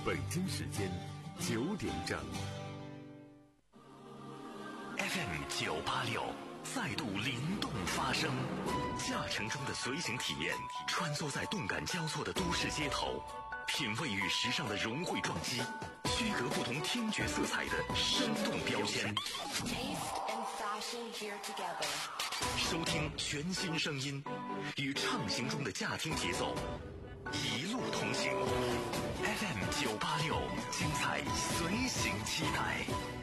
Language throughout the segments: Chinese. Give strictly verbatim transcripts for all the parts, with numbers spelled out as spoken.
北京时间九点整。 F M 九八六再度灵动发声，驾乘中的随行体验，穿梭在动感交错的都市街头，品味与时尚的融汇撞击，区隔不同听觉色彩的生动标签。收听全新声音，与畅行中的驾听节奏一路同行。F M 九八六，精彩随行期待。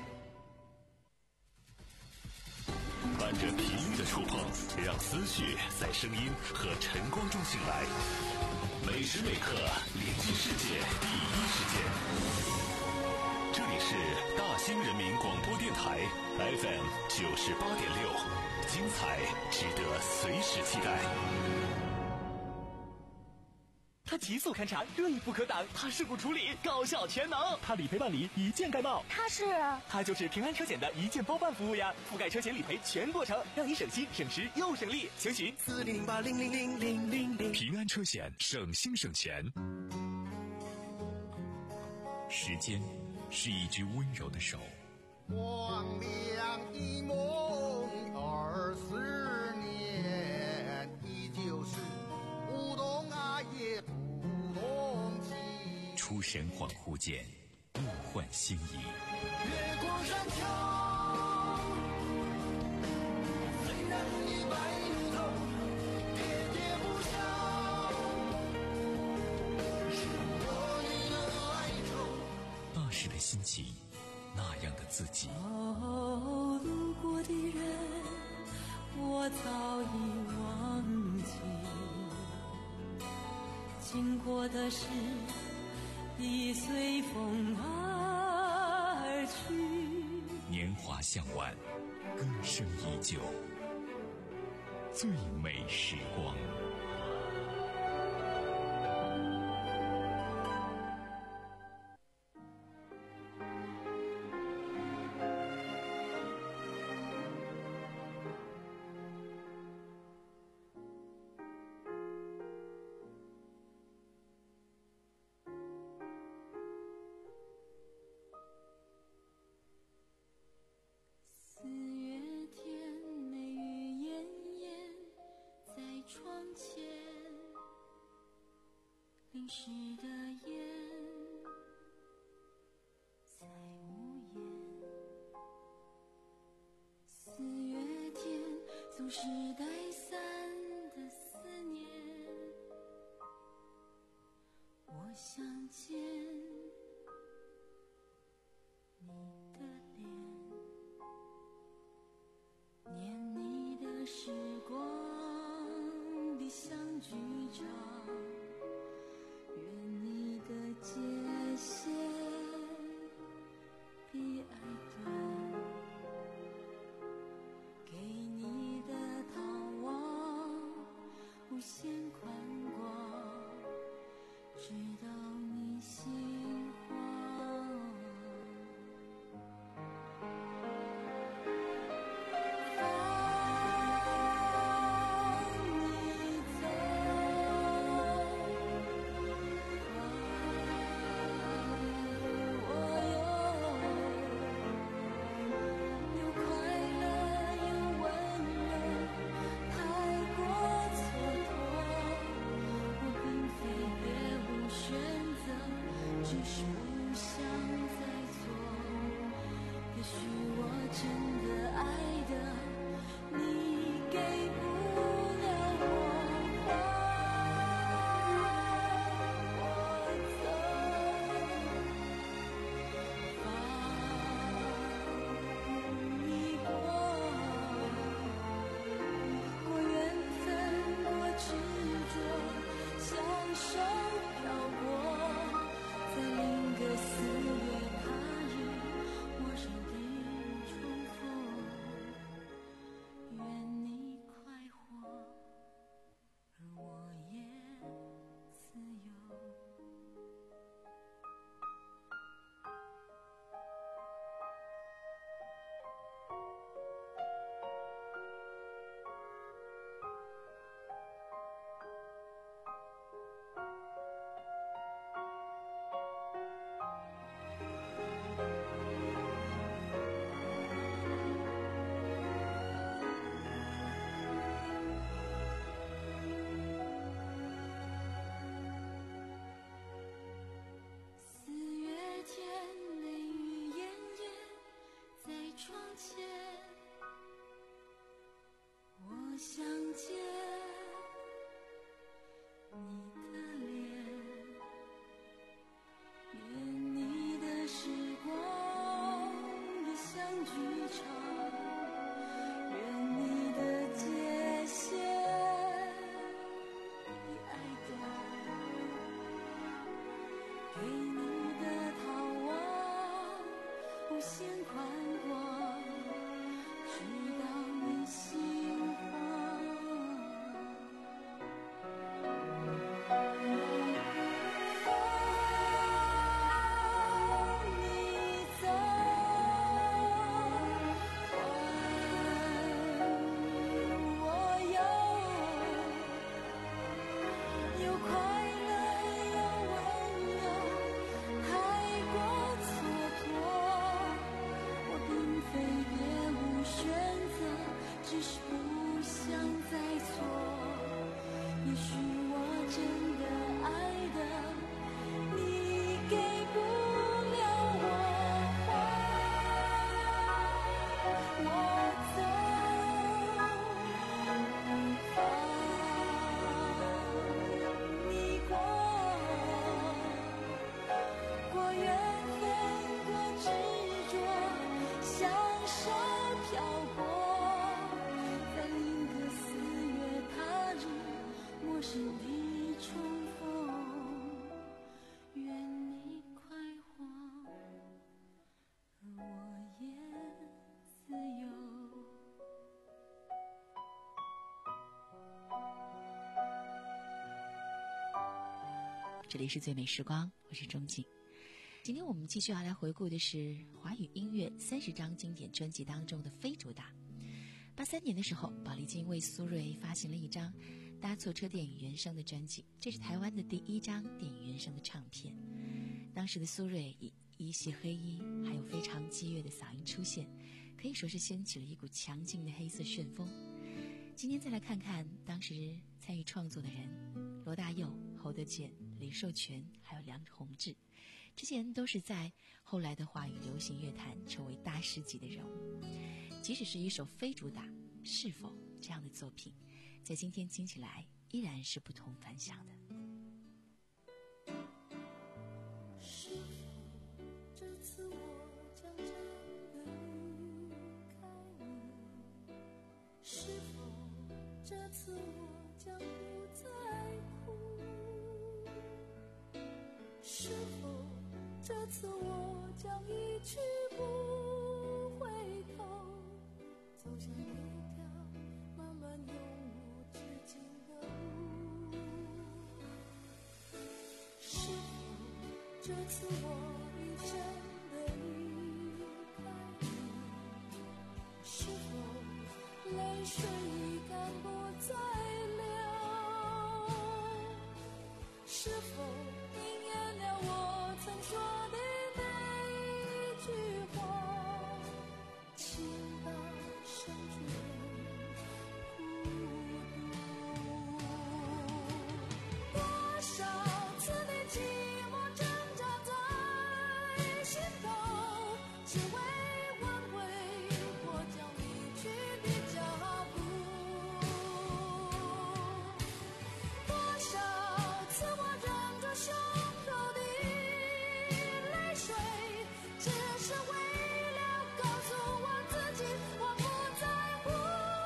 伴着频率的触碰，让思绪在声音和晨光中醒来。每时每刻连接世界第一时间。这里是大兴人民广播电台 F M 九十八点六，精彩值得随时期待。 他极速勘察，锐不可挡；他事故处理，高效全能；他理赔办理，一键盖帽。 他是他就是平安车险的一键包办服务呀，覆盖车险理赔全过程，让你省心省时又省力。详询四零零八零零零零零零。 平安车险，省心省钱。时间是一只温柔的手， 光亮一梦二十年，依旧是不懂爱也不懂情。 出神恍惚间，物换星移。 月光山丘，虽然已白如头，喋喋不休，是我你的哀愁。 那时的心情，那样的自己。 哦，路过的人，我早已忘记。经过的事已随风而去， 年华向晚，歌声依旧，最美时光。 给你的这里是最美时光，我是钟静。今天我们继续要来回顾的是华语音乐三十张经典专辑当中的非主打。八三年的时候，宝丽金为苏芮发行了一张《搭错车》电影原声的专辑，这是台湾的第一张电影原声的唱片。当时的苏芮以一袭黑衣还有非常激越的嗓音出现，可以说是掀起了一股强劲的黑色旋风。今天再来看看当时参与创作的人，罗大佑、侯德健、李寿全还有梁鸿志，这些人都是在后来的华语流行乐坛成为大师级的人物。即使是一首非主打，是否这样的作品在今天听起来依然是不同凡响的。 是否这次我将真的离开你？是否这次我将不再哭？是否这次我将一去不回头，走向一条漫漫永无止境的路？是否这次我已真的离开你？是否泪水已干不再流？是否应验了我曾说的那一句话，情到深处孤独？多少次的寂寞挣扎在心头，只为挽回我将离去的脚步。多少次我忍着胸口的泪水，只是为了告诉我自己我不在乎。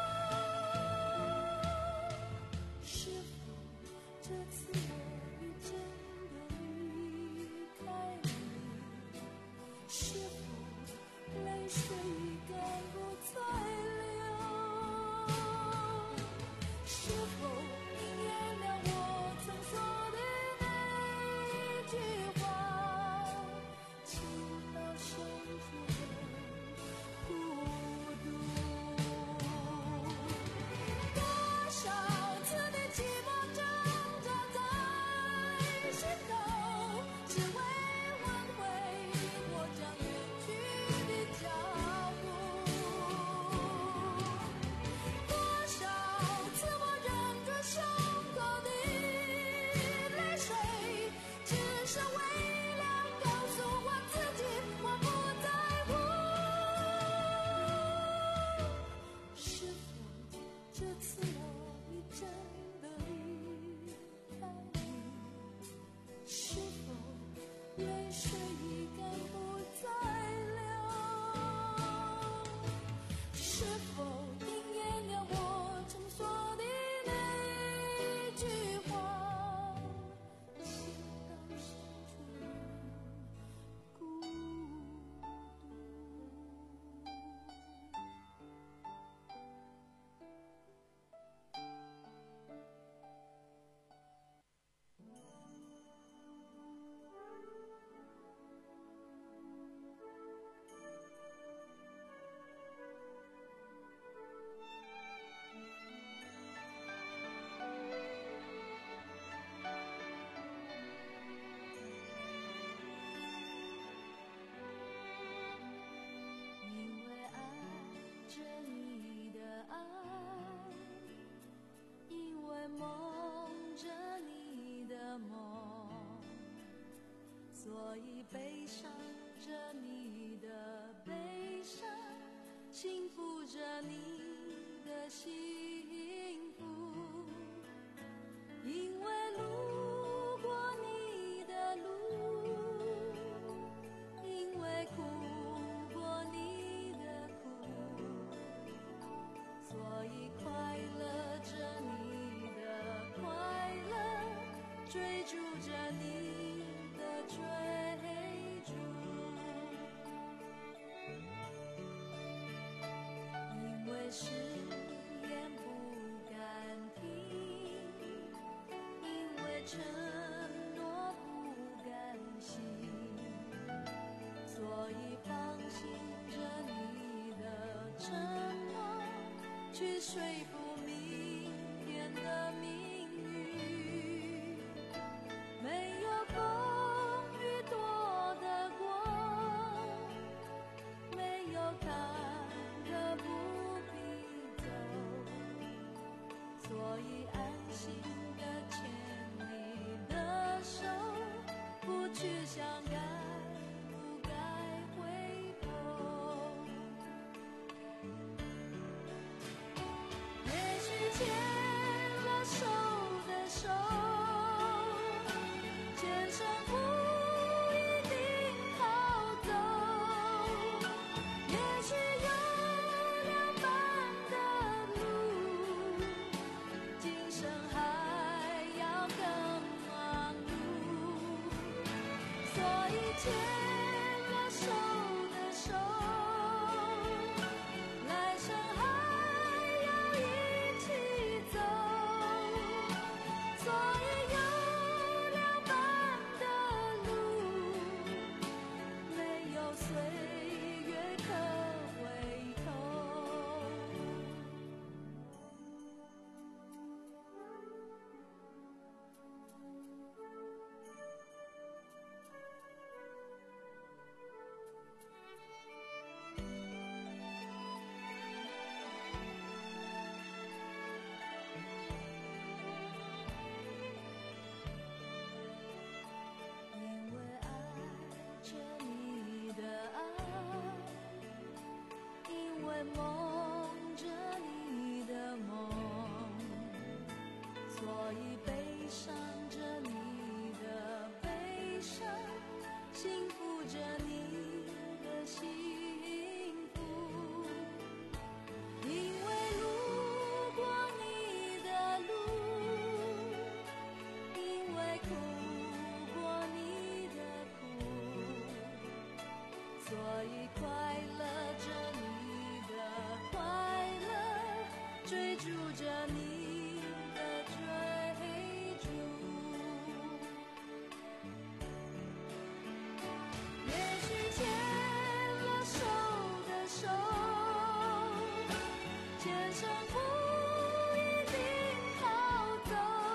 是否这次我已真的离开你？是否泪水已干不再流？是否应验了我曾说的那一句话，情到深处的孤独？多少次的寂寞挣扎在心头，只为挽回我将远去的脚步。多少次我忍着胸口的泪水，只是为了告诉我自己我不在乎。是否这次我已真的离开你？是否泪水已干不再流？是否应验了我曾说的那句话，情到深处人孤独？因为爱着你的爱，因为梦着你的梦，所以悲伤着你的悲伤，幸福着你的幸福。因为路过你的路，因为哭过你的苦，所以快乐着你的快乐，追逐着你的追逐。因为誓言不敢听，因为承诺去说服明天的命运。没有风雨躲得过，没有坎坷不必走，所以安心的牵你的手，不去想该不该回头。也许牵了手的手，前程不一定好走，也许有两半的路，今生还要更忙碌，所以牵了手的手，来生还要一起走，所以有两半的路，没有岁月可回头。因为爱着你的爱，因为梦着你的梦，所以悲伤着你的悲伤，幸福着你的幸福。因为路过你的路，因为哭过你的苦，所以快乐着你的快乐，追逐着你的追逐。也许牵了手的手，前程不一定好走，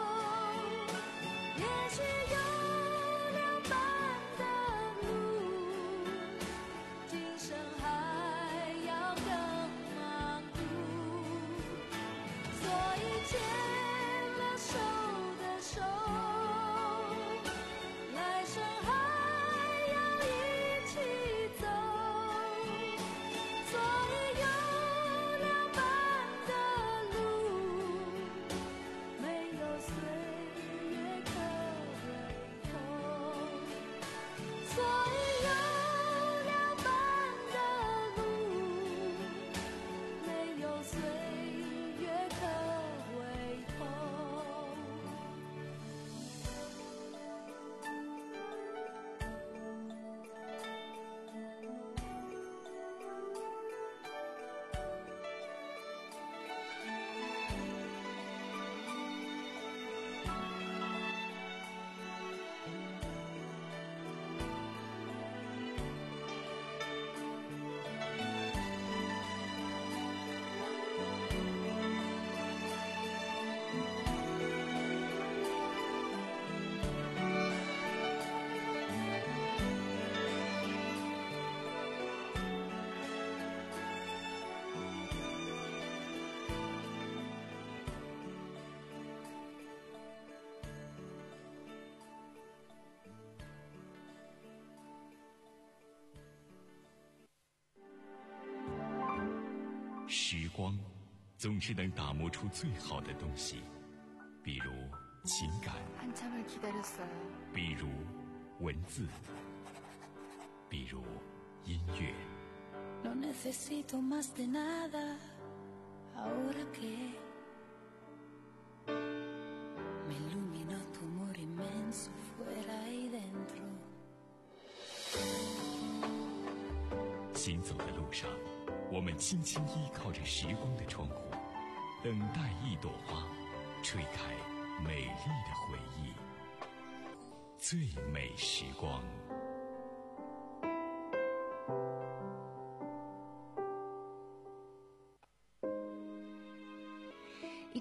也许有两半的路，今生还要更忙碌，所以牵了手的手，来生还要一起走，所以有两半的路，没有岁月可回头，所以有两半的路，没有岁月可回头。 时光总是能打磨出最好的东西，比如情感， 한참을 기다렸어요. 比如文字，比如音乐。 No necesito más de nada ahora que me iluminó tu amor inmenso fuera y dentro. 行走的路上，我们轻轻依靠着时光的窗户，等待一朵花吹开美丽的回忆。最美时光。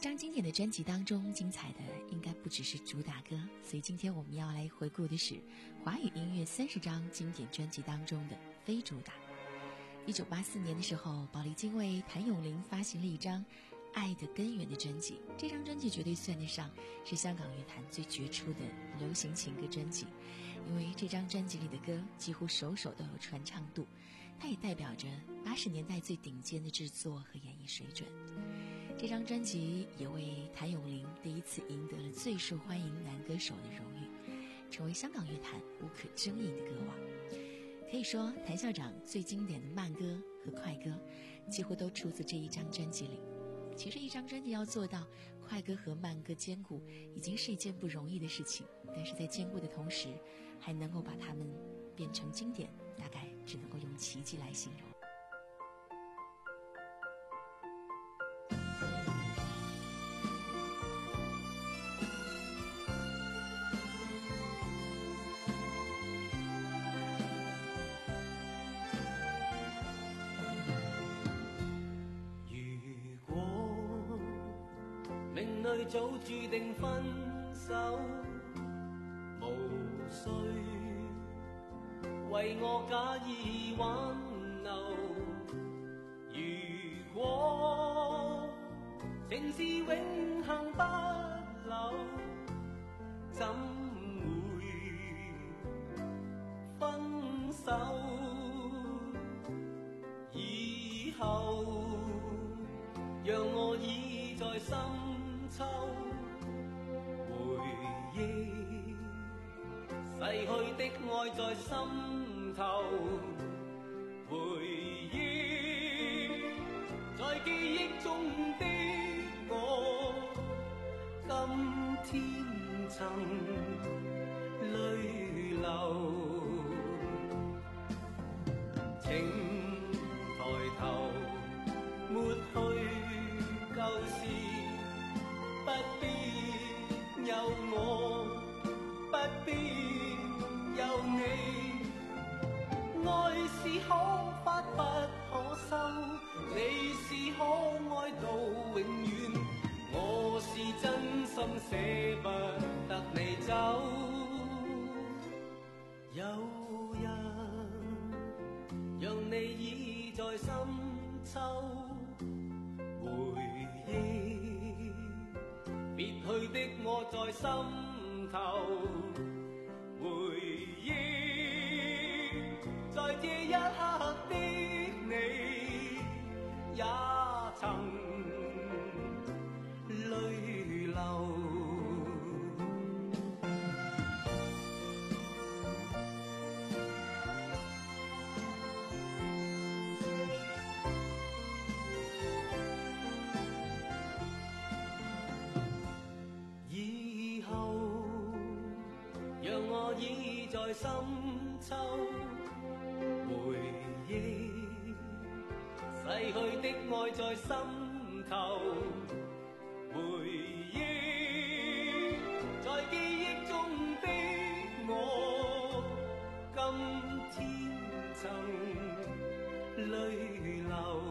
张经典的专辑当中，精彩的应该不只是主打歌，所以今天我们要来回顾的是华语音乐三十张经典专辑当中的非主打。一九八四年的时候，宝丽金为谭咏麟发行了一张《爱的根源》的专辑，这张专辑绝对算得上是香港乐坛最杰出的流行情歌专辑，因为这张专辑里的歌几乎首首都有传唱度，它也代表着八十年代最顶尖的制作和演绎水准。这张专辑也为谭咏麟第一次赢得了最受欢迎男歌手的荣誉，成为香港乐坛无可争议的歌王。可以说，谭校长最经典的慢歌和快歌几乎都出自这一张专辑里。其实一张专辑要做到快歌和慢歌兼顾，已经是一件不容易的事情，但是在兼顾的同时还能够把它们变成经典，大概只能够用奇迹来形容。 早注定分手，無需為我假意挽留。如果情是永恆不朽，怎會分手？以後讓我倚在心秋回憶，逝去的愛在心頭，回憶在記憶中的我，今天曾淚流，請抬頭抹去舊事。不必有我，不必有你，愛是可發不可收，你是可愛到永遠，我是真心捨不得你走。有人讓你倚在深秋回憶，別去的我在心頭，回憶在這一刻的你，也曾淚流。倚在深秋回憶，逝去的愛在心頭，回憶在記憶中的我，今天曾淚流，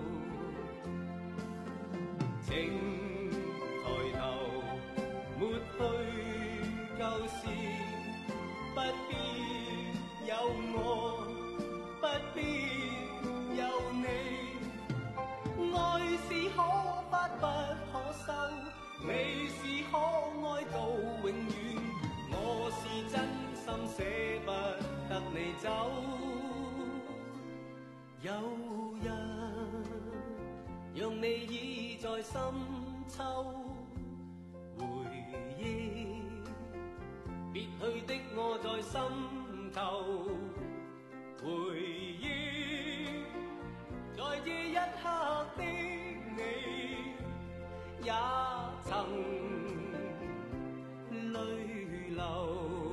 請抬頭抹去舊事。不必有我，不必有你，愛是可發不可收，你是可愛到永遠，我是真心捨不得你走。有人讓你倚在深秋回憶，別去的我在心頭，回憶在這一刻的你，也曾淚流。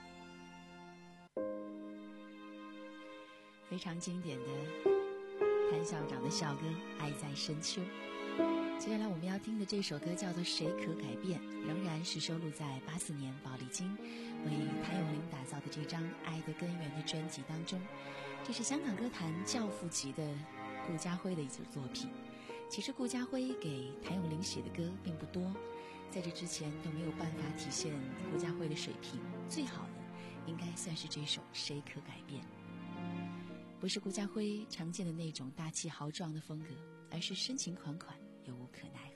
非常经典的潘校长的校歌《爱在深秋》。接下来我们要听的这首歌叫做《谁可改变》，仍然是收录在八四年宝丽金为谭咏麟打造的这张《爱的根源》的专辑当中。这是香港歌坛教父级的顾嘉辉的一组作品。其实顾嘉辉给谭咏麟写的歌并不多，在这之前都没有办法体现顾嘉辉的水平，最好的应该算是这首《谁可改变》。不是顾嘉辉常见的那种大气豪壮的风格，而是深情款款又无可奈何。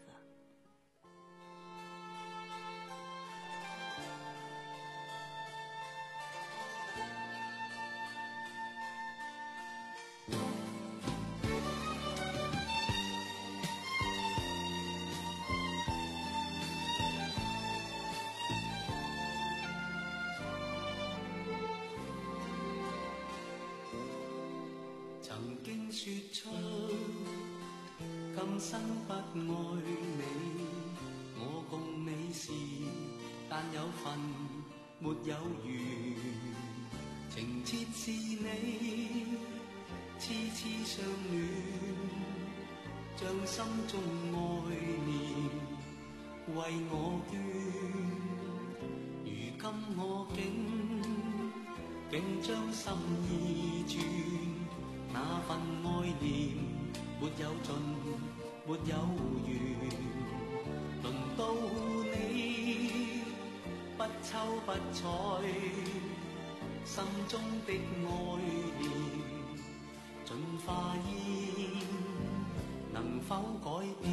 曾經說出今生不愛你，我共你是但有份沒有緣，情切是你痴痴相戀，將心中愛念為我捐，如今我竟竟將心意轉，那份愛念沒有盡，沒有緣，輪到你不瞅不睬，心中的愛念盡化煙，能否改變？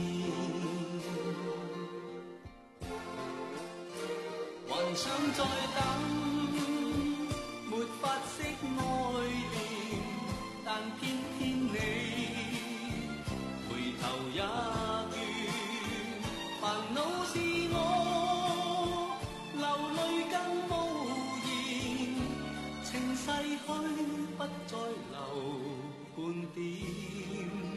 還想再等，沒法釋愛念，但偏偏你回頭也倦，煩惱是我流淚更無言，情逝去不再留半點，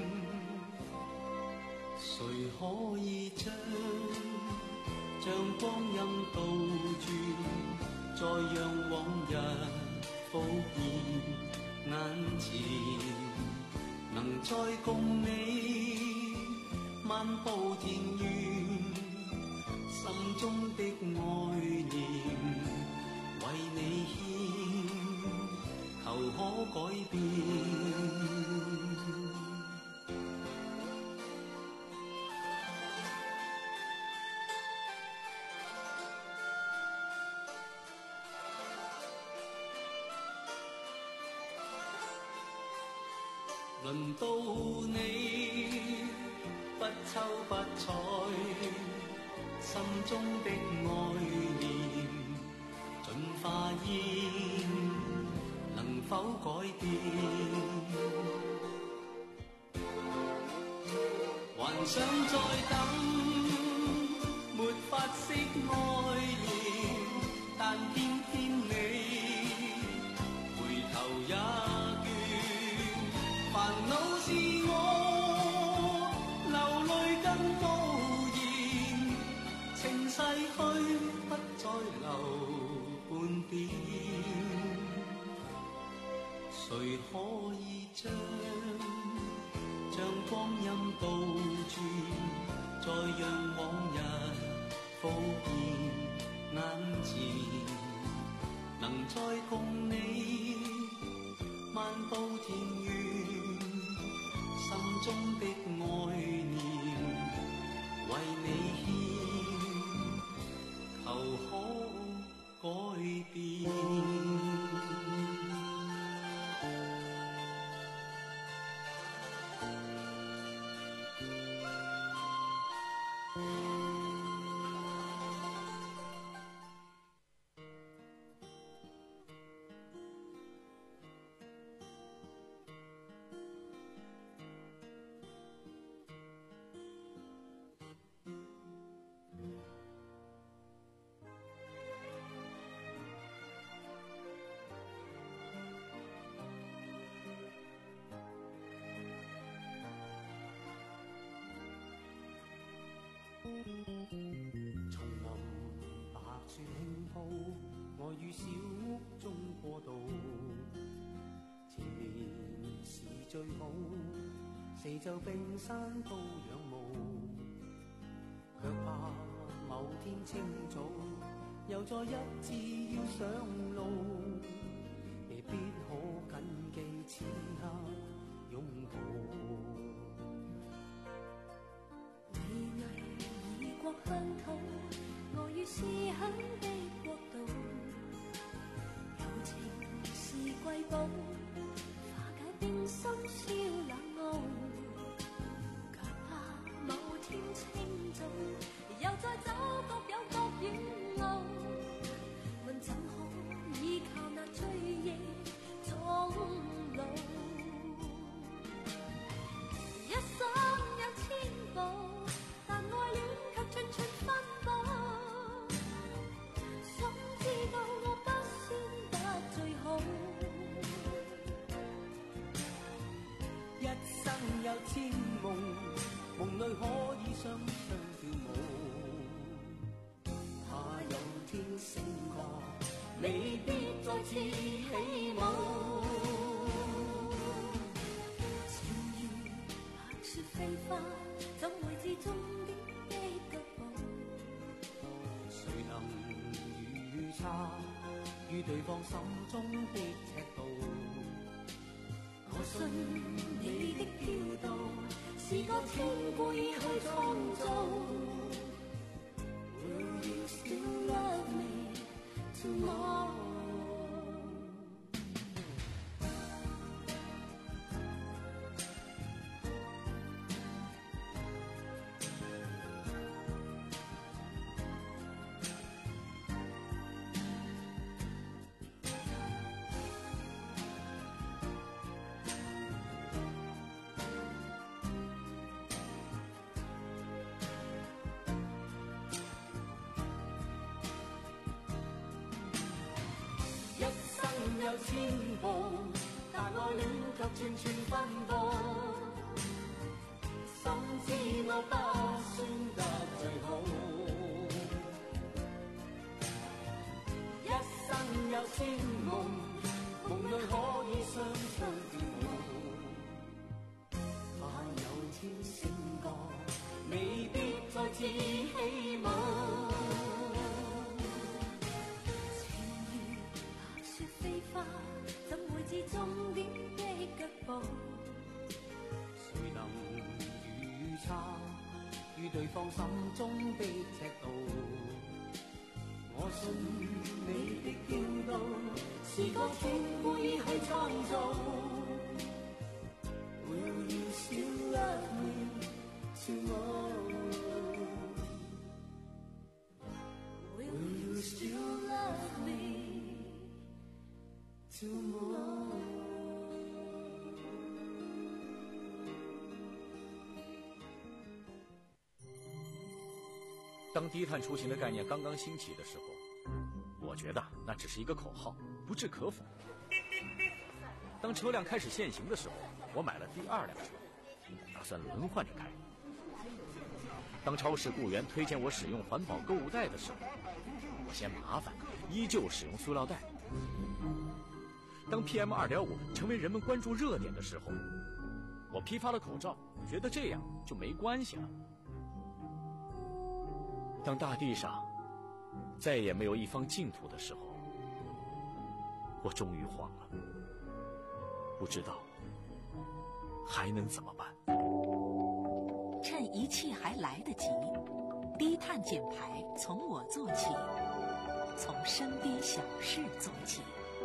誰可以將將光陰倒轉，再讓往日復現眼前，能再共你漫步田園，心中的愛念為你獻，求可改變。輪到你不瞅不睬，心中的愛念盡化煙，能否改變？還想再等，沒法釋愛念，但偏偏你回頭也煩惱是我流淚更無言，情逝去不再留半點，誰可以將將光陰倒轉，再讓往日復現眼前，能再共你漫步田園，心中的愛念為你獻，求可改變。 叢林白雪輕鋪，我於小屋中過渡，前面是最好， 四周冰山都仰慕，卻怕某天清早又再一次要上路，未必可緊記此刻擁抱。 巍巍異國鄉土，我於思鄉的國度，柔情是瑰寶，化解冰心燒冷傲，卻怕某天清早又再走各有各遠路，問怎可依靠那追憶終老，一生有千步，但愛戀卻寸寸奔波，心知道我不算得最好， 一生有千夢，夢裏可以雙雙跳舞，怕有天醒覺未必再次起舞， 情如白雪飛花，怎會知終點的腳步， 誰能預測於對方心中的尺度， 我信你的飄蕩是個天故意去創造。Will you still love me tomorrow？ 有千步，但愛戀卻寸寸奔波，心知我不算得最好，一生有千夢，夢裏可以雙雙跳舞，怕有天醒覺未必再次起舞， 怎會知終點的腳步？ 誰能預測於對方心中的尺度？我信你的飄動是個天故意去創造。Will you still love me tomorrow? Will you still love me tomorrow？ 当低碳出行的概念刚刚兴起的时候，我觉得那只是一个口号，不置可否。当车辆开始限行的时候，我买了第二辆车，打算轮换着开。当超市雇员推荐我使用环保购物袋的时候，我嫌麻烦，依旧使用塑料袋。当 P M 二点五 成为人们关注热点的时候，我批发了口罩，觉得这样就没关系了。当大地上再也没有一方净土的时候，我终于慌了，不知道还能怎么办。 趁一切还来得及，低碳减排从我做起，从身边小事做起。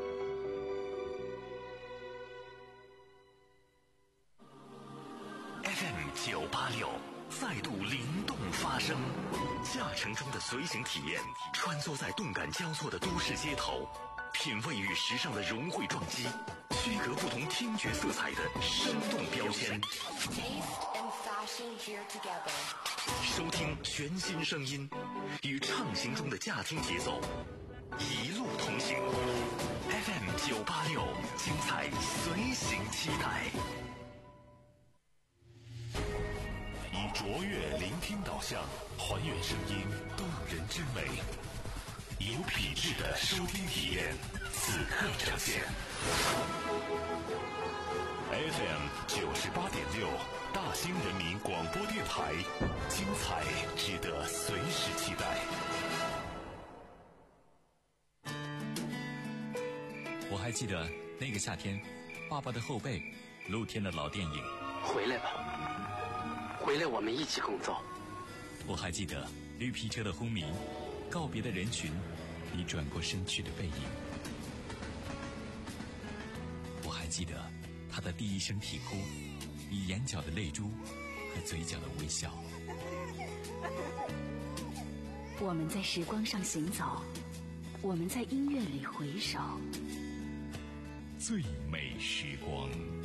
F M 九八六再度灵动发声，驾乘中的随行体验，穿梭在动感交错的都市街头，品味与时尚的融汇撞击，区隔不同听觉色彩的生动标签。收听全新声音，与畅行中的驾听节奏，一路同行。F M 九八六，精彩随行期待。以卓越聆听导向，还原声音动人之美。 有品质的收听体验，此刻呈现。F M 九十八点六，大兴人民广播电台，精彩值得随时期待。 我还记得那个夏天，爸爸的后背，露天的老电影。 回来吧，回来，我们一起工作。 我还记得绿皮车的轰鸣，告别的人群，你转过身去的背影。我还记得他的第一声啼哭，你眼角的泪珠和嘴角的微笑。 我们在时光上行走，我们在音乐里回首。 最美时光。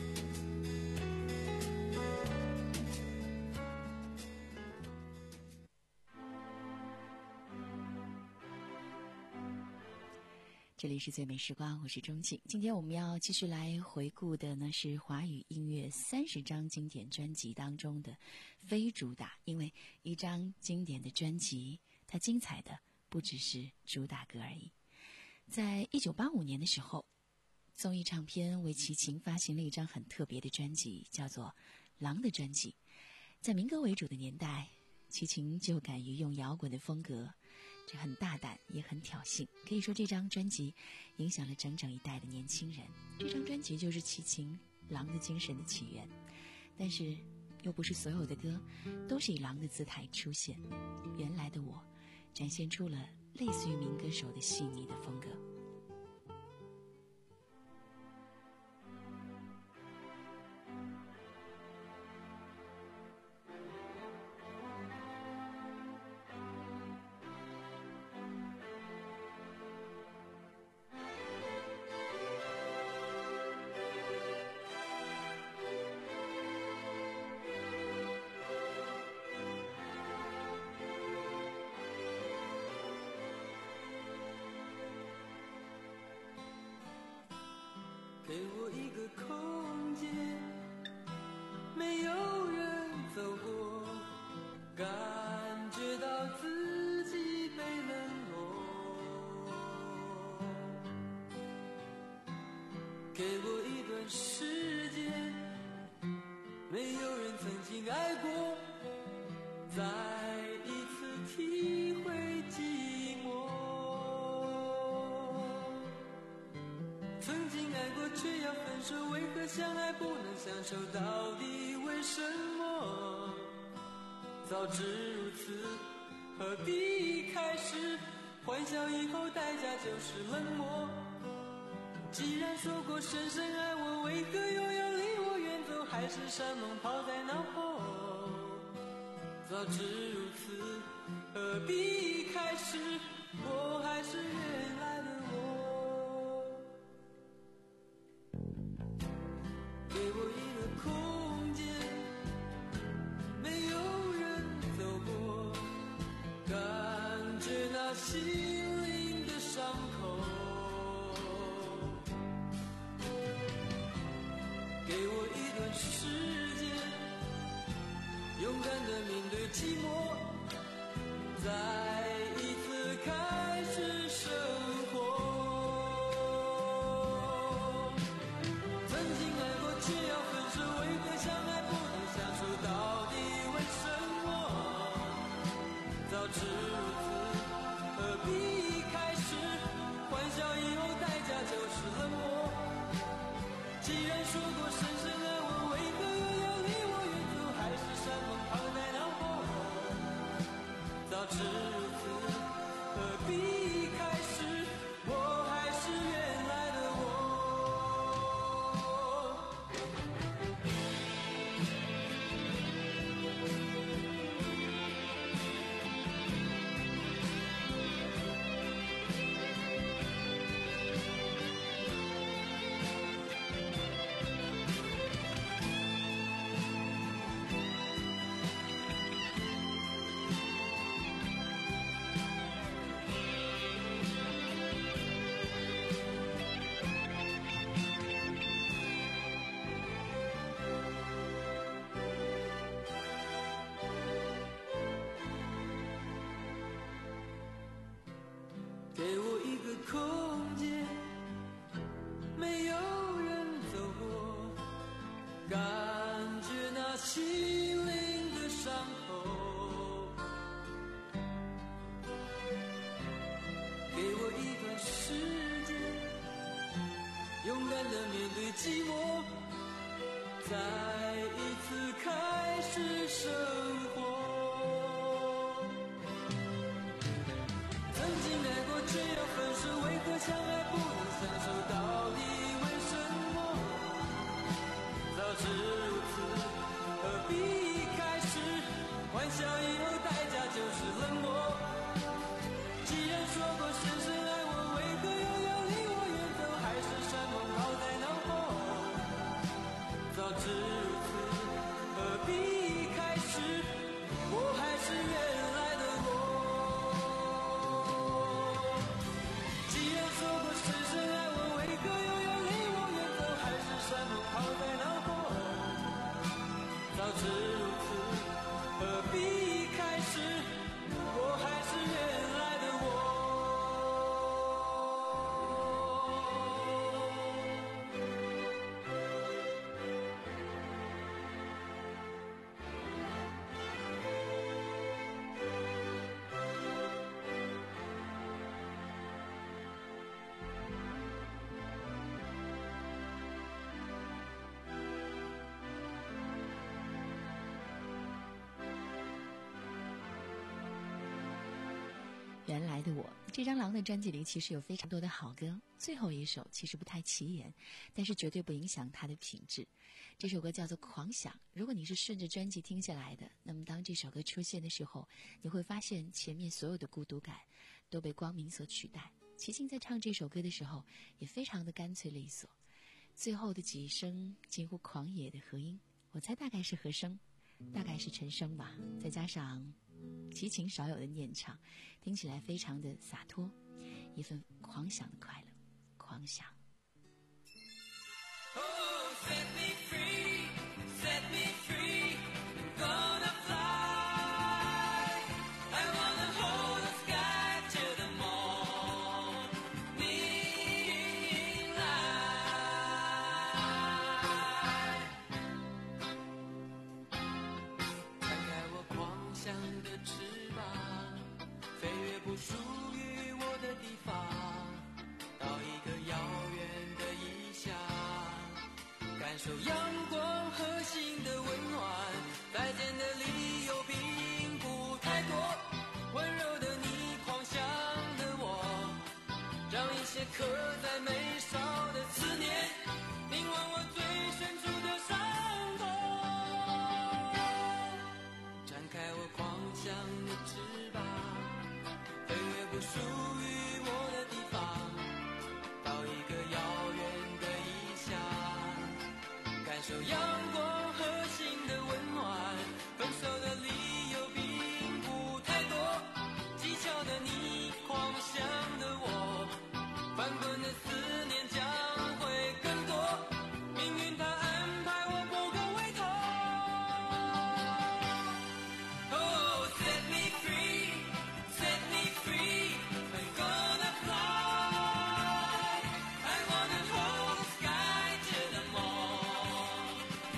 这里是最美时光，我是钟庆。今天我们要继续来回顾的呢是华语音乐三十张经典专辑当中的非主打，因为一张经典的专辑，它精彩的不只是主打歌而已。在一九八五年的时候，综艺唱片为齐秦发行了一张很特别的专辑，叫做《狼的专辑》。在民歌为主的年代，齐秦就敢于用摇滚的风格，这很大胆也很挑衅，可以说这张专辑影响了整整一代的年轻人。这张专辑就是齐秦狼的精神的起源，但是又不是所有的歌都是以狼的姿态出现。原来的我展现出了类似于民歌手的细腻的风格。 给我一个空间，没有人走过，感觉到自己被冷落。给我一段时间，没有人曾经爱过，再一次体会寂寞。曾经爱过却要分手，为何相爱不能相守？到底为什么？早知如此，何必开始？欢笑以后代价就是冷漠。既然说过深深爱我，为何又要离我远走？海誓山盟抛在脑后。早知如此，何必开始？我还是原来的我。给我一个空间，没有人走过，感觉那心灵的伤口。给我一段时间，勇敢地面对寂寞，再一次开始生活。 空间，没有人走过，感觉那心灵的伤口。给我一段时间，勇敢地面对寂寞，再一次开始生活。曾经爱过，却要分手，为何相爱不能相守？到底为什么？早知如此，何必开始？欢笑以后代价就是冷漠。既然说过深深爱我，为何又要离我远走？还是山盟抛在脑后？早知如此，何必开始？我还是原来的我。既然说过深深爱我，为何又要离我远走？还是山盟抛在脑后？早知如此，何必开始？我还是原来的我。 原来的我，这张狼的专辑里其实有非常多的好歌，最后一首其实不太起眼，但是绝对不影响它的品质。这首歌叫做《狂想》，如果你是顺着专辑听下来的，那么当这首歌出现的时候，你会发现前面所有的孤独感都被光明所取代。齐秦在唱这首歌的时候也非常的干脆利索，最后的几声近乎狂野的和音，我猜大概是和声，大概是陈升吧，再加上齐秦少有的念唱，听起来非常的洒脱，一份狂想的快乐。狂想。 Oh, set me free, set me free, I'm gonna fly. I wanna hold the sky till the morning light. 展开我狂想的翅膀，飞越不属于我的地方，到一个遥远的异乡，感受阳光和心的温暖。再见的理由并不太多，温柔的你，狂想的我，让一些刻在眉梢的思念凝望我最深处的伤口。展开我狂想的翅膀，飞越不属于我的地方，到一个遥远的异乡，感受阳光和心的温暖。分手的理由并不太多，技巧的你，狂想的我，翻滚的思念将会更多。命运它安排我不可回头。Oh, set me free, set me free, I'm gonna fly. I wanna hold the sky till the morning light.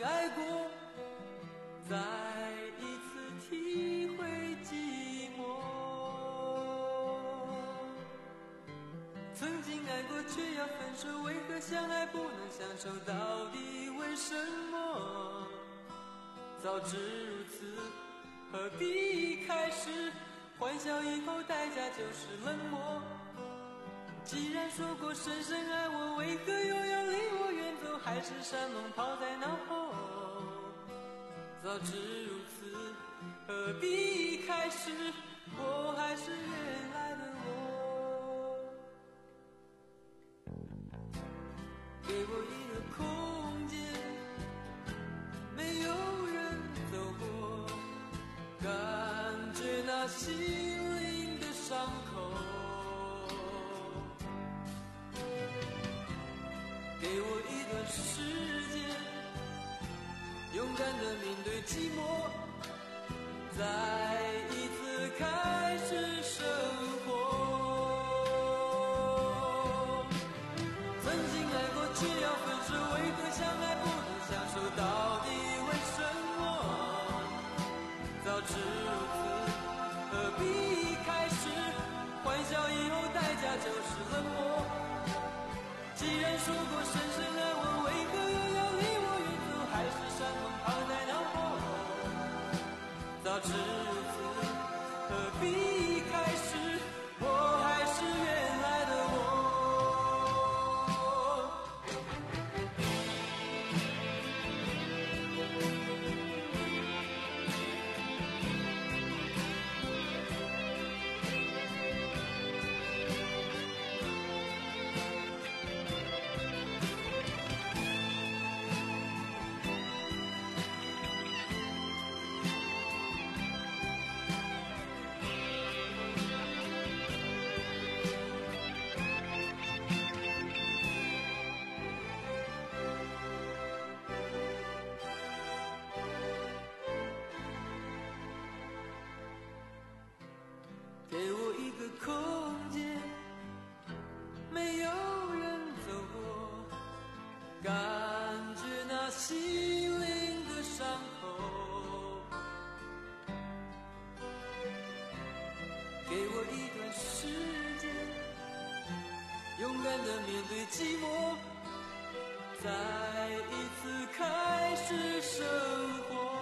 爱过，再一次体会寂寞。曾经爱过却要分手，为何相爱不能相守？到底为什么？早知如此，何必开始？欢笑以后代价就是冷漠。既然说过深深爱我，为何又要离我远走？还是山盟抛在脑后。早知如此，何必开始？我还是原来的我。给我一个空间，没有人走过，感觉那心灵的伤口。给我一段时间，勇敢地面对寂寞，再一次开始生活。曾经爱过却要分手，为何相爱不能相守？到底为什么？早知如此，何必开始？欢笑以后代价就是冷漠。既然说过深深爱我，为何又要离我远走？还是山盟抛在脑后。早知如此，何必开始？我还是原来的我。给我一个空间，没有人走过，感觉那心灵的伤口。给我一段时间，勇敢地面对寂寞，再一次开始生活。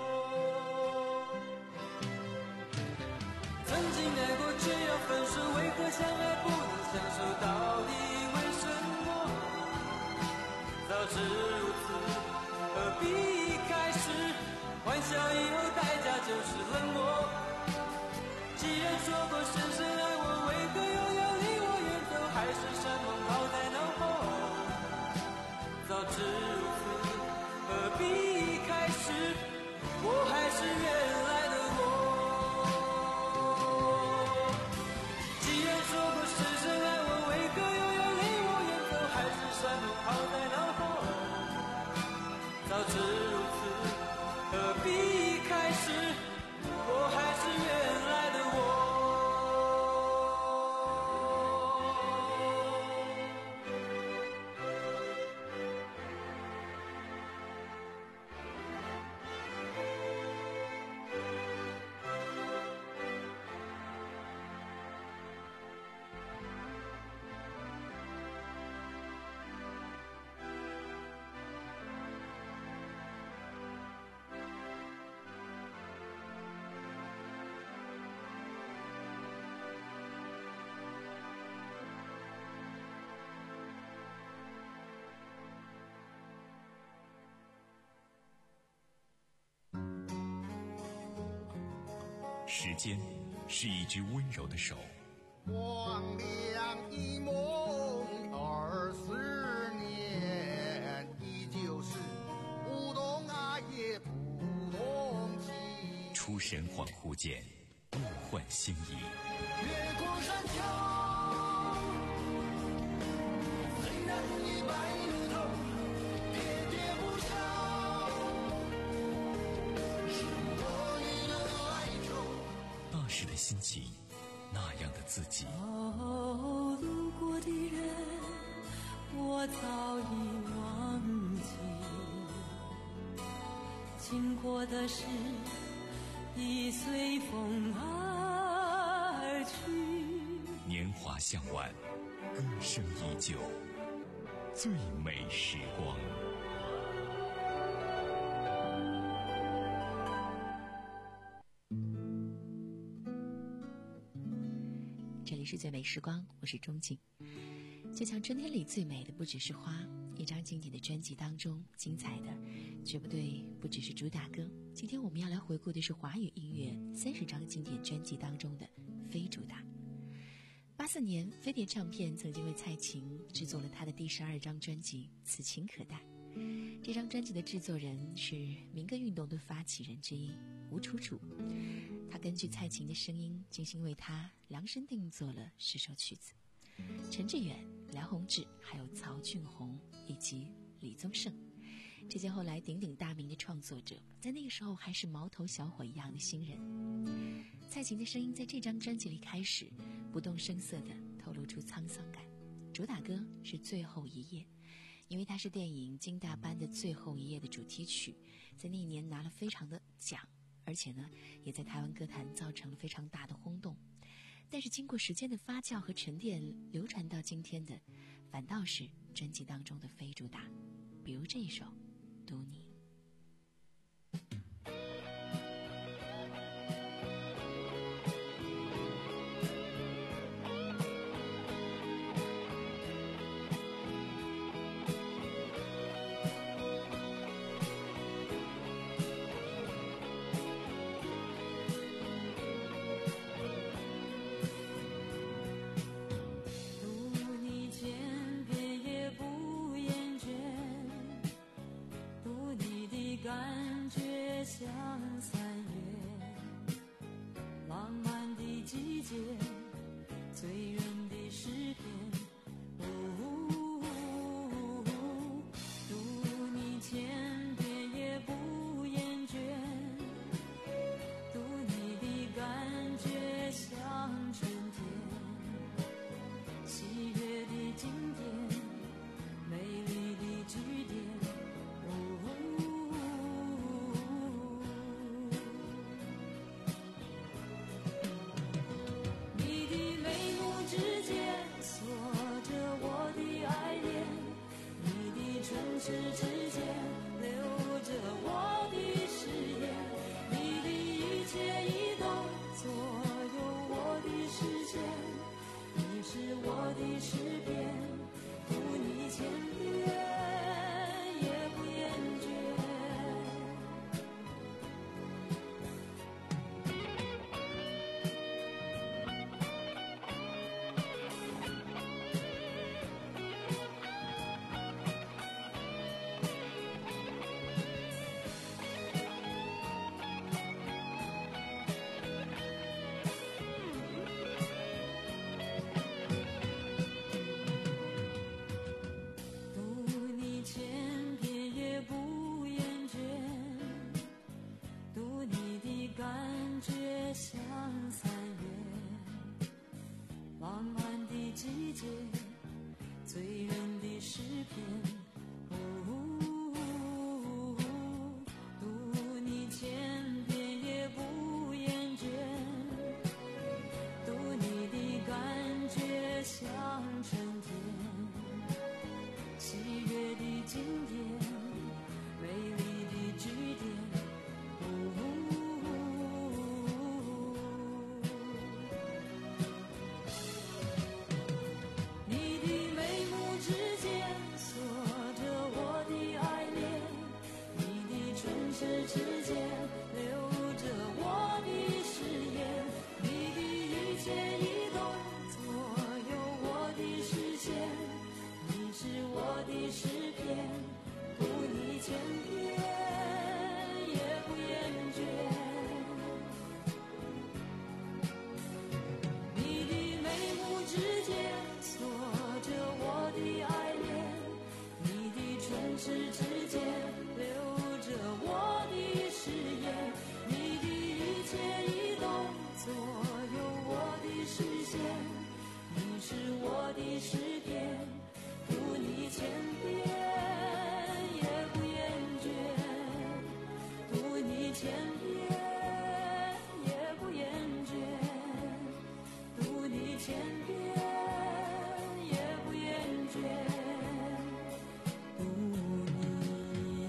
曾经爱过却要分手，为何相爱不能相守？到底为什么？早知如此，何必开始？欢笑以后代价就是冷漠。既然说过深深爱我，为何又要离我远走？还是山盟抛在脑后。早知如此，何必开始？我还是原来的我。说过深深爱我，为何又要离我远走？还是山盟抛在脑后。早知如此，何必开始？我还是原来的我。 时间是一只温柔的手， 光亮一梦二十年，依旧是不懂爱也不懂情。 出神恍惚间，物换星移。 月光山丘，虽然已白了头，喋喋不休，是我你的哀愁。 那时的心情，那样的自己。 哦，路过的人，我早已忘记。 经过的事已随风而去。 年华向晚，歌声依旧，最美时光。 这里是最美时光，我是钟景。就像春天里最美的不只是花，一张经典的专辑当中，精彩的绝不对不只是主打歌。今天我们要来回顾的是华语音乐三十张经典专辑当中的非主打。八四年，飞碟唱片曾经为蔡琴制作了她的第十二张专辑《此情可待》。这张专辑的制作人是民歌运动的发起人之一吴楚楚，他根据蔡琴的声音精心为她量身定做了十首曲子。陈志远、梁鸿志还有曹俊宏以及李宗盛，这些后来鼎鼎大名的创作者，在那个时候还是毛头小伙一样的新人。蔡琴的声音在这张专辑里开始不动声色地透露出沧桑感。主打歌是《最后一夜》，因为它是电影《金大班的最后一夜》的主题曲，在那一年拿了非常的奖，而且呢，也在台湾歌坛造成了非常大的轰动。但是经过时间的发酵和沉淀，流传到今天的反倒是专辑当中的非主打，比如这一首《读你》。 感觉像三月浪漫的季节，醉人的诗篇。哦，读你千遍也不厌倦，读你的感觉像春天，喜悦的经典，美丽的句点。是指尖留着我的誓言，你的一切移动左右我的视线，你是我的诗篇，读你千遍也不厌倦。像三月浪漫的季节，醉人的诗篇。哦，读你千遍也不厌倦，读你的感觉像春天，喜悦的经典，美丽的句点。 你千遍也不厌倦，读你千遍也不厌倦，读你。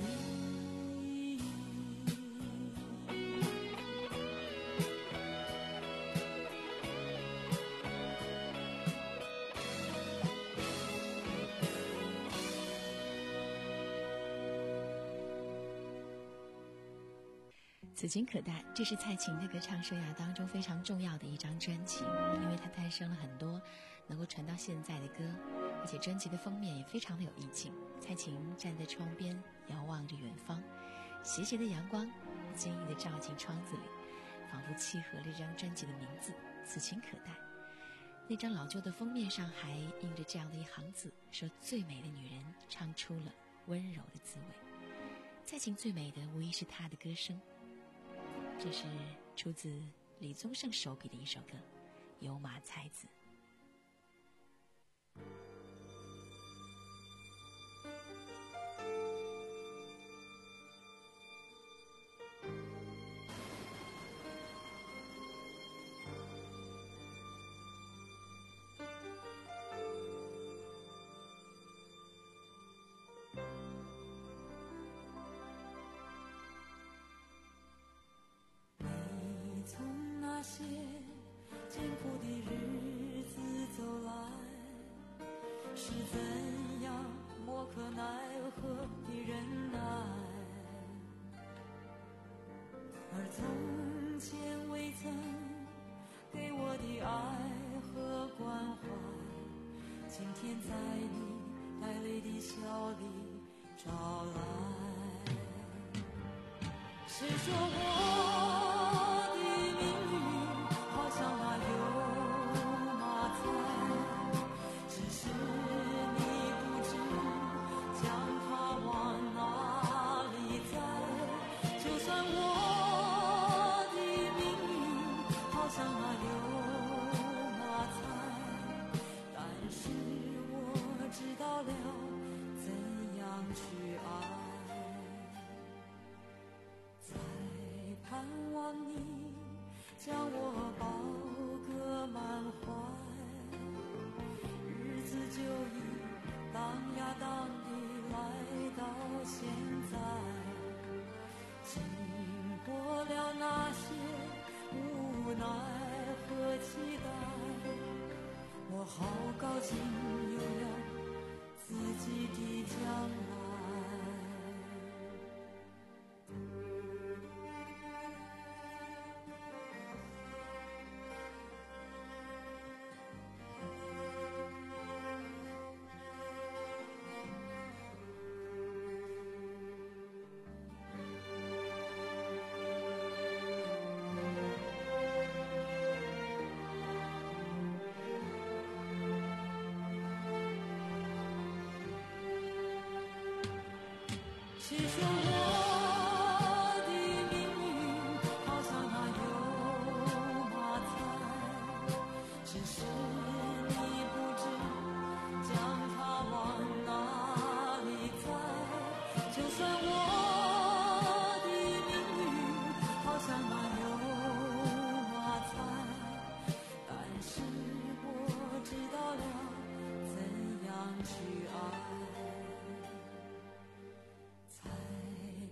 此情可待，这是蔡琴的歌唱生涯当中非常重要的一张专辑，因为它诞生了很多能够传到现在的歌，而且专辑的封面也非常的有意境。蔡琴站在窗边，遥望着远方，斜斜的阳光不经意地照进窗子里，仿佛契合了这张专辑的名字《此情可待》。那张老旧的封面上还印着这样的一行字，说最美的女人唱出了温柔的滋味。蔡琴最美的无疑是她的歌声，这是出自李宗盛手笔的一首歌《有马才子》。 从那些艰苦的日子走来，是怎样莫可奈何的忍耐，而从前未曾给我的爱和关怀，今天在你带泪的笑里找来。谁说我的命运好像那油麻菜，只是你不知将它往哪里栽。就算我的命运好像那油麻菜，但是我知道了怎样去爱。盼望你将我抱个满怀，日子就已荡呀荡地来到现在，经过了那些无奈和期待，我好高兴有了自己的将来。谁说我的命运好像那油麻菜，只是你不知将它往哪里栽。就算我的命运好像那油麻菜，但是我知道了怎样去爱。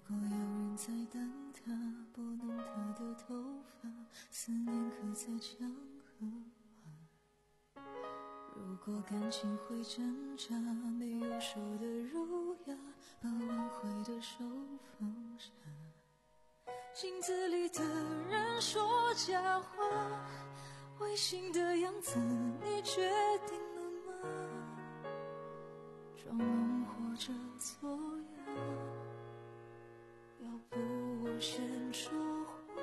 果有人在等他，拨弄他的头发，思念刻在江河湾。如果感情会挣扎，没有手的儒雅，把挽回的手放下。镜子里的人说假话，违心的样子你决定了吗？装聋或者作哑，要不我先说话。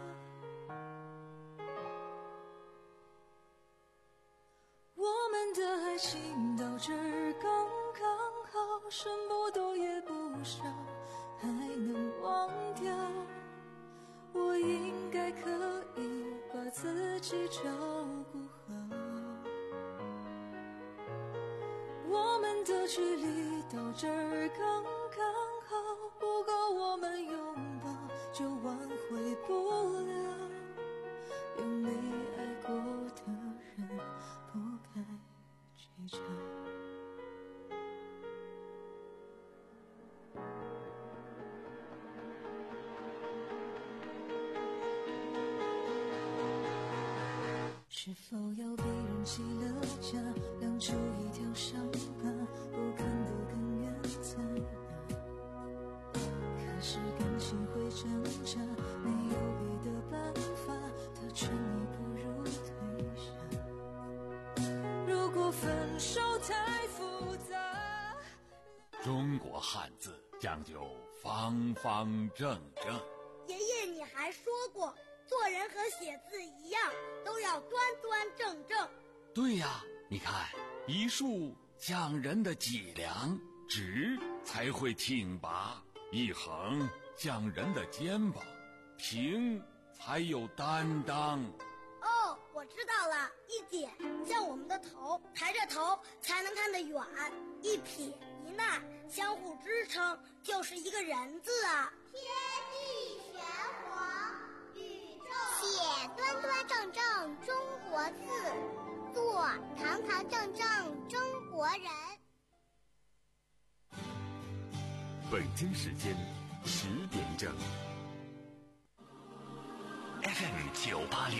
我们的爱情到这儿刚刚好，剩不多也不少，还能忘掉。我应该可以把自己照顾好。我们的距离到这儿刚刚好，不够我们拥抱就挽回不了。有没爱过的人不该计较。是否要被人弃了家，亮出一条伤疤，不看得更远在哪？可是感情会挣扎，没有别的办法，他劝你不如退下。如果分手太复杂， 中国汉字讲究方方正正。 爷爷，你还说过，做人和写字一样，都要端端正正。 对呀，你看，一竖讲人的脊梁，直才会挺拔；一横讲人的肩膀，平才有担当。 哦，我知道了，一点像我们的头，抬着头才能看得远；一撇一捺相互支撑，就是一个人字啊。 天地玄黄，宇宙写端端正正中国字，做堂堂正正中国人。 北京时间十点整。 F M 九八六